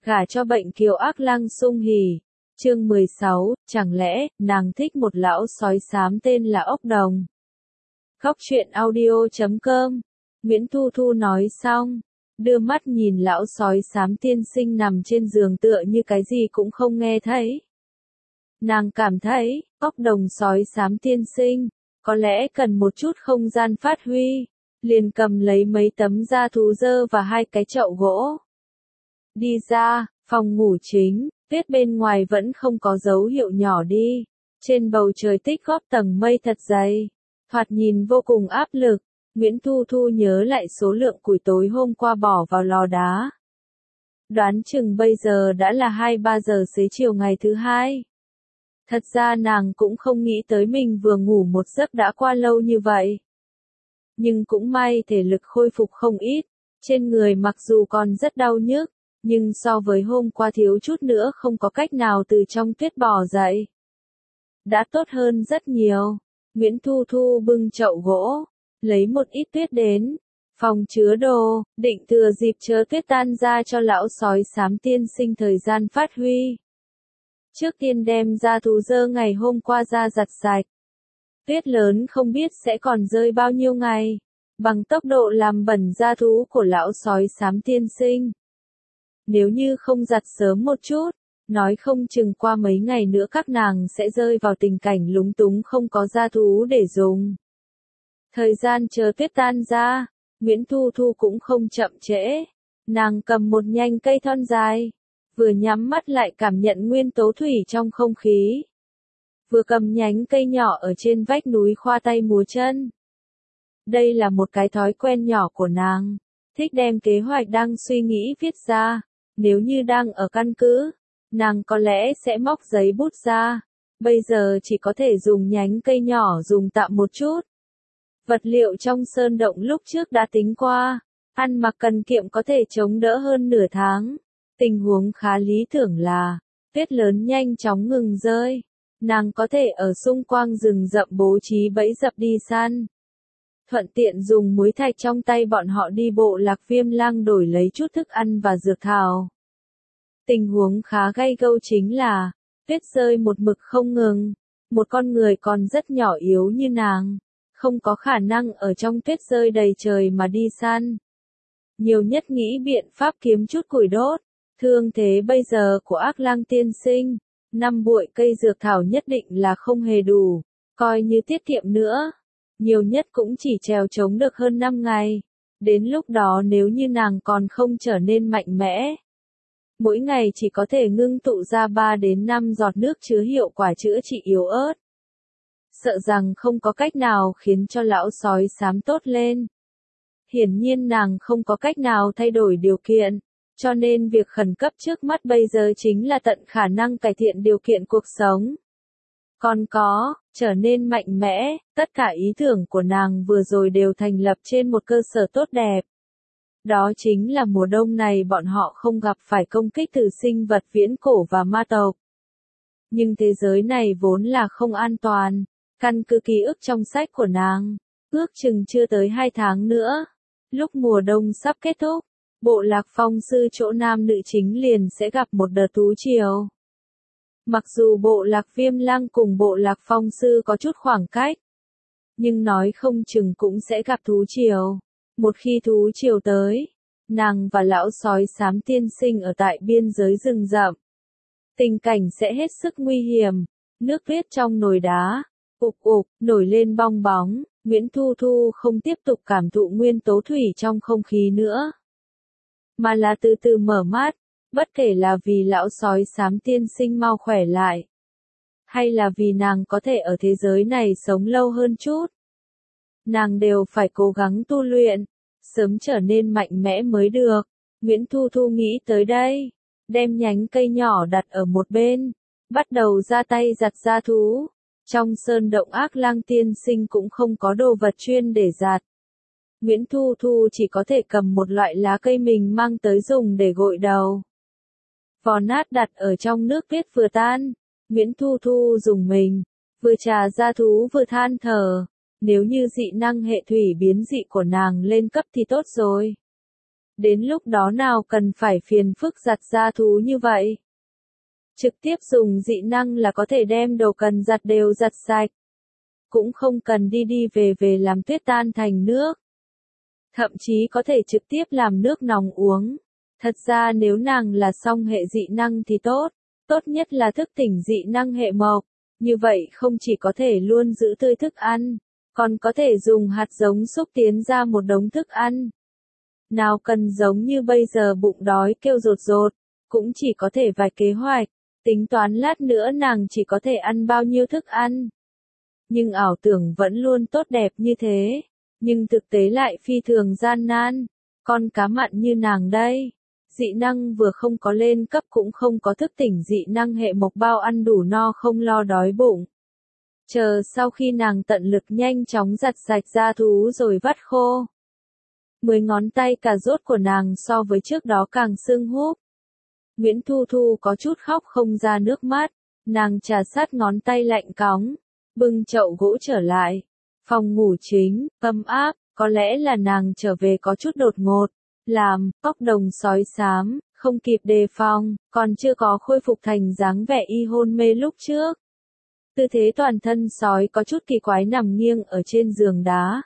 Gả cho bệnh kiều ác lăng sung hỉ. Chương 16, chẳng lẽ, nàng thích một lão sói xám tên là ốc đồng. Góc truyện audio.com. Nguyễn Thu Thu nói xong, đưa mắt nhìn lão sói xám tiên sinh nằm trên giường tựa như cái gì cũng không nghe thấy. Nàng cảm thấy, ốc đồng sói xám tiên sinh, có lẽ cần một chút không gian phát huy, liền cầm lấy mấy tấm da thú dơ và hai cái chậu gỗ. Đi ra, phòng ngủ chính, tuyết bên ngoài vẫn không có dấu hiệu nhỏ đi, trên bầu trời tích góp tầng mây thật dày, thoạt nhìn vô cùng áp lực. Nguyễn Thu Thu nhớ lại số lượng củi tối hôm qua bỏ vào lò đá. Đoán chừng bây giờ đã là 2-3 giờ xế chiều ngày thứ hai. Thật ra nàng cũng không nghĩ tới mình vừa ngủ một giấc đã qua lâu như vậy. Nhưng cũng may thể lực khôi phục không ít, trên người mặc dù còn rất đau nhức, nhưng so với hôm qua thiếu chút nữa không có cách nào từ trong tuyết bò dậy. Đã tốt hơn rất nhiều. Nguyễn Thu Thu bưng chậu gỗ, lấy một ít tuyết đến phòng chứa đồ, định thừa dịp chớ tuyết tan ra cho lão sói xám tiên sinh thời gian phát huy. Trước tiên đem da thú dơ ngày hôm qua ra giặt sạch. Tuyết lớn không biết sẽ còn rơi bao nhiêu ngày, bằng tốc độ làm bẩn da thú của lão sói xám tiên sinh. Nếu như không giặt sớm một chút, nói không chừng qua mấy ngày nữa các nàng sẽ rơi vào tình cảnh lúng túng không có da thú để dùng. Thời gian chờ tuyết tan ra, Nguyễn Thu Thu cũng không chậm trễ. Nàng cầm một nhánh cây thon dài, vừa nhắm mắt lại cảm nhận nguyên tố thủy trong không khí. Vừa cầm nhánh cây nhỏ ở trên vách núi khoa tay múa chân. Đây là một cái thói quen nhỏ của nàng, thích đem kế hoạch đang suy nghĩ viết ra. Nếu như đang ở căn cứ, nàng có lẽ sẽ móc giấy bút ra. Bây giờ chỉ có thể dùng nhánh cây nhỏ dùng tạm một chút. Vật liệu trong sơn động lúc trước đã tính qua, ăn mặc cần kiệm có thể chống đỡ hơn nửa tháng. Tình huống khá lý tưởng là, tuyết lớn nhanh chóng ngừng rơi, nàng có thể ở xung quanh rừng rậm bố trí bẫy dập đi săn. Thuận tiện dùng muối thạch trong tay bọn họ đi bộ lạc Viêm Lang đổi lấy chút thức ăn và dược thảo. Tình huống khá gay gâu chính là, tuyết rơi một mực không ngừng, một con người còn rất nhỏ yếu như nàng, không có khả năng ở trong tuyết rơi đầy trời mà đi săn. Nhiều nhất nghĩ biện pháp kiếm chút củi đốt. Thương thế bây giờ của ác lang tiên sinh, 5 bụi cây dược thảo nhất định là không hề đủ, coi như tiết kiệm nữa. Nhiều nhất cũng chỉ trèo chống được hơn 5 ngày. Đến lúc đó nếu như nàng còn không trở nên mạnh mẽ, mỗi ngày chỉ có thể ngưng tụ ra 3 đến 5 giọt nước chứa hiệu quả chữa trị yếu ớt. Sợ rằng không có cách nào khiến cho lão sói xám tốt lên. Hiển nhiên nàng không có cách nào thay đổi điều kiện, cho nên việc khẩn cấp trước mắt bây giờ chính là tận khả năng cải thiện điều kiện cuộc sống. Còn có, trở nên mạnh mẽ, tất cả ý tưởng của nàng vừa rồi đều thành lập trên một cơ sở tốt đẹp. Đó chính là mùa đông này bọn họ không gặp phải công kích từ sinh vật viễn cổ và ma tộc. Nhưng thế giới này vốn là không an toàn, căn cứ ký ức trong sách của nàng, ước chừng chưa tới 2 tháng nữa. Lúc mùa đông sắp kết thúc, bộ lạc phong sư chỗ nam nữ chính liền sẽ gặp một đợt thú triều. Mặc dù bộ lạc Viêm Lang cùng bộ lạc phong sư có chút khoảng cách, nhưng nói không chừng cũng sẽ gặp thú triều. Một khi thú triều tới, nàng và lão sói xám tiên sinh ở tại biên giới rừng rậm. Tình cảnh sẽ hết sức nguy hiểm, nước tuyết trong nồi đá, ục ục, nổi lên bong bóng. Nguyễn Thu Thu không tiếp tục cảm thụ nguyên tố thủy trong không khí nữa, mà là từ từ mở mắt, bất kể là vì lão sói xám tiên sinh mau khỏe lại, hay là vì nàng có thể ở thế giới này sống lâu hơn chút. Nàng đều phải cố gắng tu luyện, sớm trở nên mạnh mẽ mới được. Nguyễn Thu Thu nghĩ tới đây, đem nhánh cây nhỏ đặt ở một bên, bắt đầu ra tay giặt da thú. Trong sơn động ác lang tiên sinh cũng không có đồ vật chuyên để giặt. Nguyễn Thu Thu chỉ có thể cầm một loại lá cây mình mang tới dùng để gội đầu. Vò nát đặt ở trong nước tuyết vừa tan, Nguyễn Thu Thu dùng mình, vừa trà da thú vừa than thở. Nếu như dị năng hệ thủy biến dị của nàng lên cấp thì tốt rồi. Đến lúc đó nào cần phải phiền phức giặt gia thú như vậy. Trực tiếp dùng dị năng là có thể đem đồ cần giặt đều giặt sạch. Cũng không cần đi đi về về làm tuyết tan thành nước. Thậm chí có thể trực tiếp làm nước nóng uống. Thật ra nếu nàng là song hệ dị năng thì tốt. Tốt nhất là thức tỉnh dị năng hệ mộc. Như vậy không chỉ có thể luôn giữ tươi thức ăn, còn có thể dùng hạt giống xúc tiến ra một đống thức ăn. Nào cần giống như bây giờ bụng đói kêu rột rột, cũng chỉ có thể vài kế hoạch, tính toán lát nữa nàng chỉ có thể ăn bao nhiêu thức ăn. Nhưng ảo tưởng vẫn luôn tốt đẹp như thế, nhưng thực tế lại phi thường gian nan. Con cá mặn như nàng đây, dị năng vừa không có lên cấp cũng không có thức tỉnh dị năng hệ mộc bao ăn đủ no không lo đói bụng. Chờ sau khi nàng tận lực nhanh chóng giặt sạch da thú rồi vắt khô. 10 ngón tay cà rốt của nàng so với trước đó càng sưng húp. Nguyễn Thu Thu có chút khóc không ra nước mắt, nàng trà sát ngón tay lạnh cóng, bưng chậu gỗ trở lại. Phòng ngủ chính, ấm áp, có lẽ là nàng trở về có chút đột ngột, làm, cóc đồng sói xám, không kịp đề phòng, còn chưa có khôi phục thành dáng vẻ y hôn mê lúc trước. Tư thế toàn thân sói có chút kỳ quái nằm nghiêng ở trên giường đá.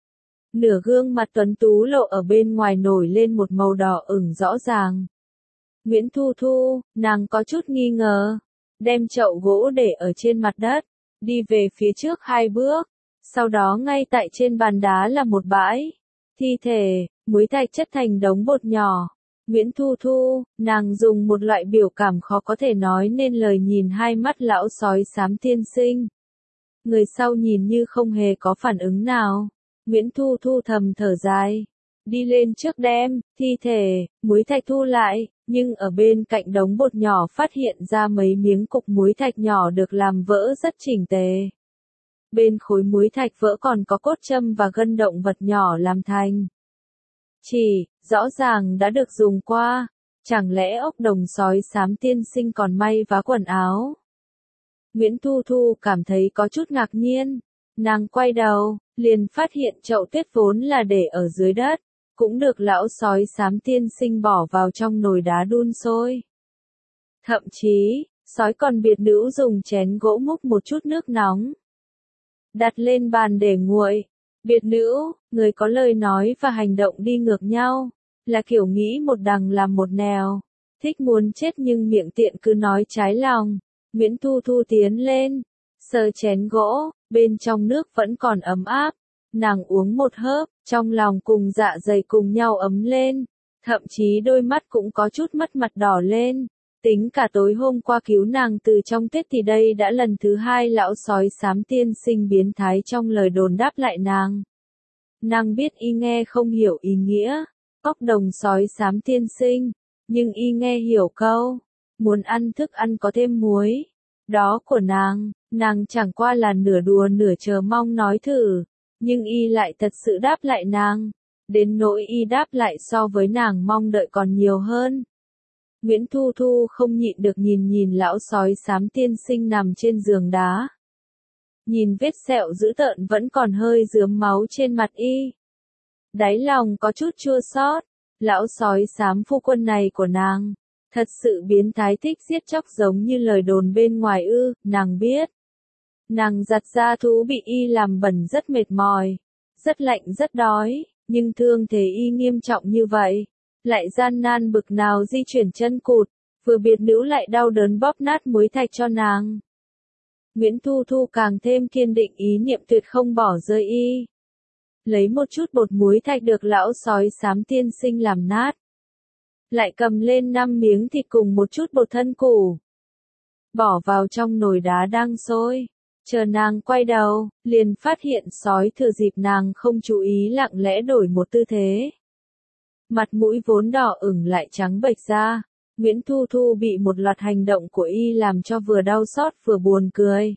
Nửa gương mặt tuấn tú lộ ở bên ngoài nổi lên một màu đỏ ửng rõ ràng. Nguyễn Thu Thu, nàng có chút nghi ngờ, đem chậu gỗ để ở trên mặt đất, đi về phía trước 2 bước, sau đó ngay tại trên bàn đá là một bãi thi thể, muối thạch chất thành đống bột nhỏ. Nguyễn Thu Thu, nàng dùng một loại biểu cảm khó có thể nói nên lời nhìn hai mắt lão sói xám tiên sinh. Người sau nhìn như không hề có phản ứng nào. Nguyễn Thu Thu thầm thở dài, đi lên trước đem thi thể, muối thạch thu lại, nhưng ở bên cạnh đống bột nhỏ phát hiện ra mấy miếng cục muối thạch nhỏ được làm vỡ rất chỉnh tề. Bên khối muối thạch vỡ còn có cốt châm và gân động vật nhỏ làm thành. Chỉ, rõ ràng đã được dùng qua, chẳng lẽ ốc đồng sói xám tiên sinh còn may vá quần áo? Nguyễn Thu Thu cảm thấy có chút ngạc nhiên, nàng quay đầu, liền phát hiện chậu tuyết vốn là để ở dưới đất, cũng được lão sói xám tiên sinh bỏ vào trong nồi đá đun sôi. Thậm chí, sói còn biệt nữ dùng chén gỗ múc một chút nước nóng, đặt lên bàn để nguội. Biệt nữ, người có lời nói và hành động đi ngược nhau, là kiểu nghĩ một đằng làm một nẻo, thích muốn chết nhưng miệng tiện cứ nói trái lòng. Nguyễn Thu Thu tiến lên, sờ chén gỗ, bên trong nước vẫn còn ấm áp, nàng uống một hớp, trong lòng cùng dạ dày cùng nhau ấm lên, thậm chí đôi mắt cũng có chút mất mặt đỏ lên. Tính cả tối hôm qua cứu nàng từ trong tuyết thì đây đã lần thứ 2 lão sói xám tiên sinh biến thái trong lời đồn đáp lại nàng. Nàng biết y nghe không hiểu ý nghĩa, ốc đồng sói xám tiên sinh, nhưng y nghe hiểu câu, muốn ăn thức ăn có thêm muối. Đó của nàng chẳng qua là nửa đùa nửa chờ mong nói thử, nhưng y lại thật sự đáp lại nàng, đến nỗi y đáp lại so với nàng mong đợi còn nhiều hơn. Nguyễn Thu Thu không nhịn được nhìn lão sói xám tiên sinh nằm trên giường đá. Nhìn vết sẹo dữ tợn vẫn còn hơi rướm máu trên mặt y. Đáy lòng có chút chua xót, lão sói xám phu quân này của nàng, thật sự biến thái thích giết chóc giống như lời đồn bên ngoài ư, nàng biết. Nàng giặt da thú bị y làm bẩn rất mệt mỏi, rất lạnh rất đói, nhưng thương thế y nghiêm trọng như vậy. Lại gian nan bực nào di chuyển chân cụt, vừa biệt nữ lại đau đớn bóp nát muối thạch cho nàng. Nguyễn Thu Thu càng thêm kiên định ý niệm tuyệt không bỏ rơi y. Lấy một chút bột muối thạch được lão sói xám tiên sinh làm nát. Lại cầm lên 5 miếng thịt cùng một chút bột thân củ. Bỏ vào trong nồi đá đang sôi. Chờ nàng quay đầu, liền phát hiện sói thừa dịp nàng không chú ý lặng lẽ đổi một tư thế. Mặt mũi vốn đỏ ửng lại trắng bệch ra. Nguyễn Thu Thu bị một loạt hành động của y làm cho vừa đau xót vừa buồn cười.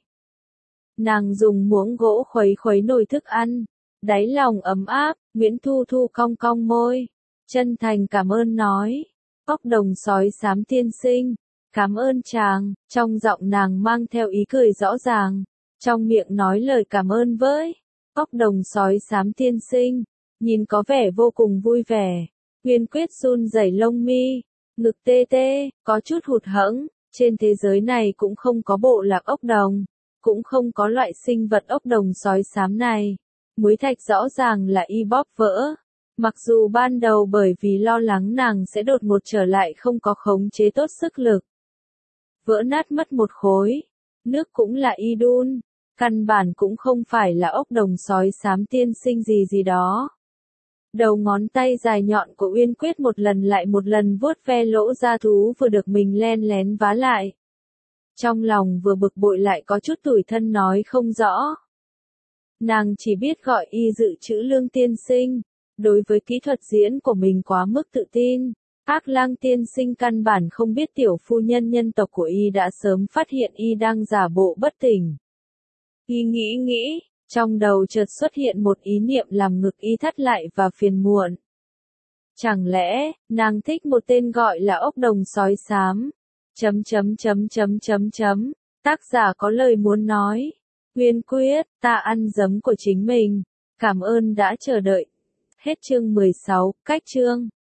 Nàng dùng muỗng gỗ khuấy khuấy nồi thức ăn. Đáy lòng ấm áp, Nguyễn Thu Thu cong cong môi. Chân thành cảm ơn nói. Ốc đồng sói xám tiên sinh. Cảm ơn chàng, trong giọng nàng mang theo ý cười rõ ràng. Trong miệng nói lời cảm ơn với. Ốc đồng sói xám tiên sinh. Nhìn có vẻ vô cùng vui vẻ. Uyên Quyết run rẩy lông mi, ngực tê tê, có chút hụt hẫng, trên thế giới này cũng không có bộ lạc ốc đồng, cũng không có loại sinh vật ốc đồng sói xám này. Muối thạch rõ ràng là y bóp vỡ. Mặc dù ban đầu bởi vì lo lắng nàng sẽ đột ngột trở lại không có khống chế tốt sức lực. Vỡ nát mất một khối. Nước cũng là y đun. Căn bản cũng không phải là ốc đồng sói xám tiên sinh gì đó. Đầu ngón tay dài nhọn của Uyên Quyết một lần lại một lần vuốt ve lỗ da thú vừa được mình len lén vá lại. Trong lòng vừa bực bội lại có chút tủi thân nói không rõ. Nàng chỉ biết gọi y dự trữ Lương tiên sinh. Đối với kỹ thuật diễn của mình quá mức tự tin. Ác Lang tiên sinh căn bản không biết tiểu phu nhân nhân tộc của y đã sớm phát hiện y đang giả bộ bất tỉnh. Y nghĩ, trong đầu chợt xuất hiện một ý niệm làm ngực y thắt lại và phiền muộn. Chẳng lẽ, nàng thích một tên gọi là ốc đồng sói xám? Tác giả có lời muốn nói. Uyên Quyết, ta ăn giấm của chính mình. Cảm ơn đã chờ đợi. Hết chương 16, cách chương.